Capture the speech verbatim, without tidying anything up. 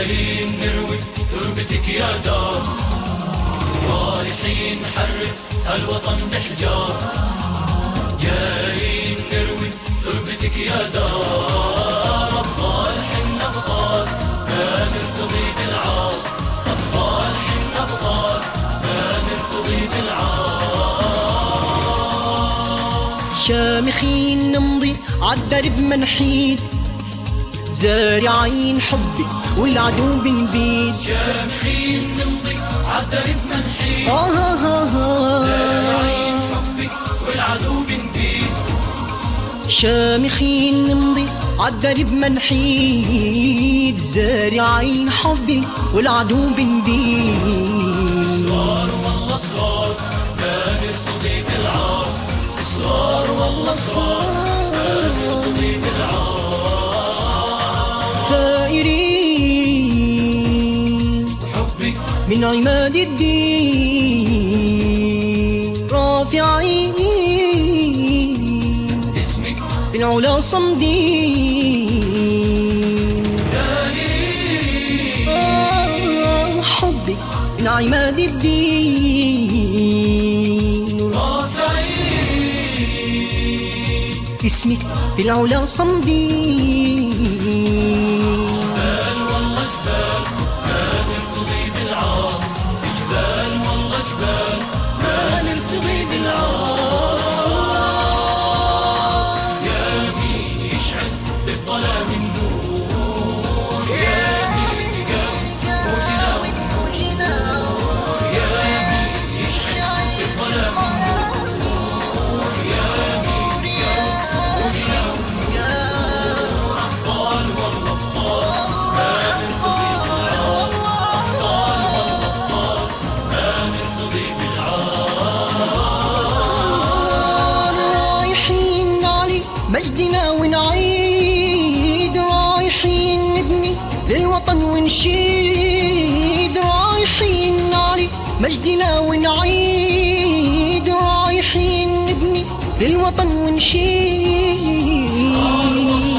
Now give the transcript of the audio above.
جايين نروي تربتك يا دار، رايحين نحرر الوطن بحجار، جايين نروي تربتك يا دار. أبطال حنا أبطال ما نرتضي بالعار، أبطال حنا أبطال ما نرتضي بالعار. شامخين نمضي عالدرب منحيد، زارعين حبي والعدو بنبيد. شامخين نمضي عالدرب منحيد، آه آه آه زارعين حبي والعدو بنبيد. شامخين نمضي عالدرب منحيد، زارعين حبي والعدو بنبيد. صار والله صار ما نرتضي بالعار، صار والله صار ما نرتضي بالعار. ثائرين حبك من عماد الدين، رافعين اسمك بالعلا صمدين. دايرين آه حبك من عماد الدين، رافعين اسمك بالعلا صمدين. جبال والله جبال ما نرتضي بالعار، جبال والله جبال ما نرتضي بالعار. يا مين يشعل بالظلام النور، يا مين يقاوم موجنا والنور، يا مين يشعل بالظلام النور، يا مين يقاوم موجنا والنور. أبطال والله أبطال ما نرتضي بالعار، أبطال والله أبطال ما نرتضي بالعار. رايحين نعلي مجدنا ونعيد، رايحين نبني للوطن ونشيد، رايحين نعلي مجدنا ونعيد، رايحين نبني للوطن ونشيد.